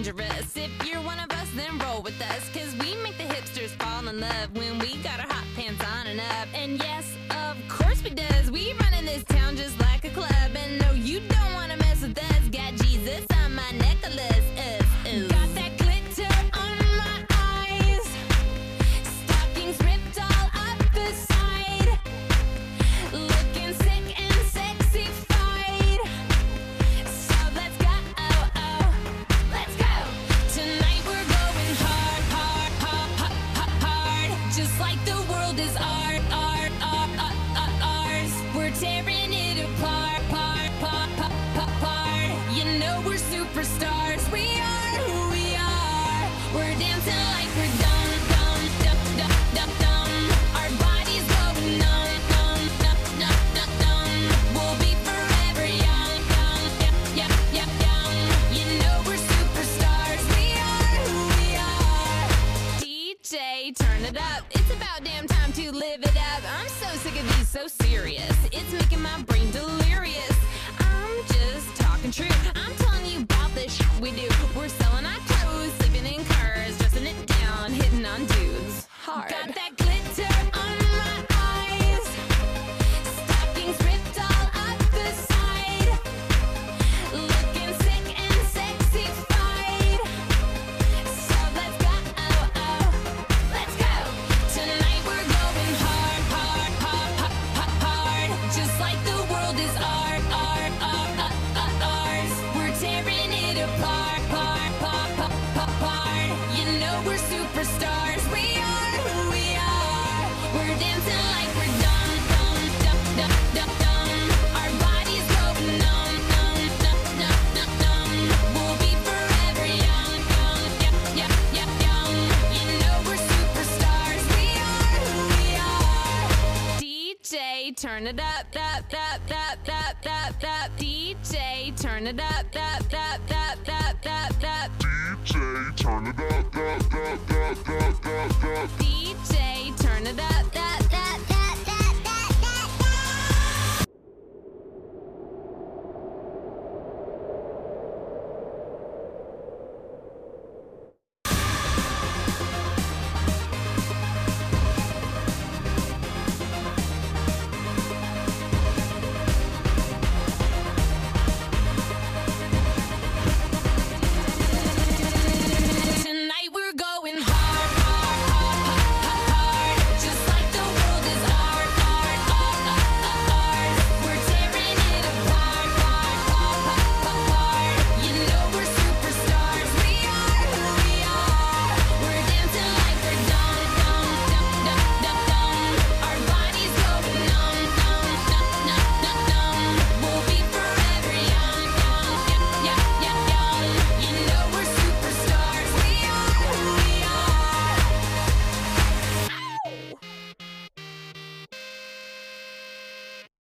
dangerous. If you're one of us, then roll with us, 'cause we make the hipsters fall in love when we got our hot pants on and up. And yes, of course we does. We run in this town just like a club. And no, you don't wanna mess with us. Got Jesus on my necklace. Got that glitter on my eyes. Stockings ripped all up the side. Looking sick and sexy-fied. So let's go, let's go. Tonight we're going hard, hard, hard, hard, hard. Just like the world is ours. We're tearing it apart, part. You know we're superstars. We are who we are. We're dancing like we're dumb. Our bodies going numb. We'll be forever young. You know we're superstars. We are who we are. DJ, turn it up. It's about damn time to live it up. I'm so sick of these so serious. It's making my brain delirious. I'm just talking true. I'm telling you about the shit we do. We're selling our clothes, sleeping in cars, dressing it down, hitting on dudes hard. Got that glitter on my eyes. Stockings ripped all up the side. Looking sick and sexy-fied. So let's go, let's go. Tonight we're going hard, hard, hard, hard, hard. Just like the world is ours. We're tearing it apart, part. You know we're superstars. We are who we are. We're dancing like we're dumb. Our bodies go numb. We'll be forever young. You know we're superstars. We are who we are. DJ, turn it up. DJ, turn it up. DJ, turn it up. DJ, turn it up.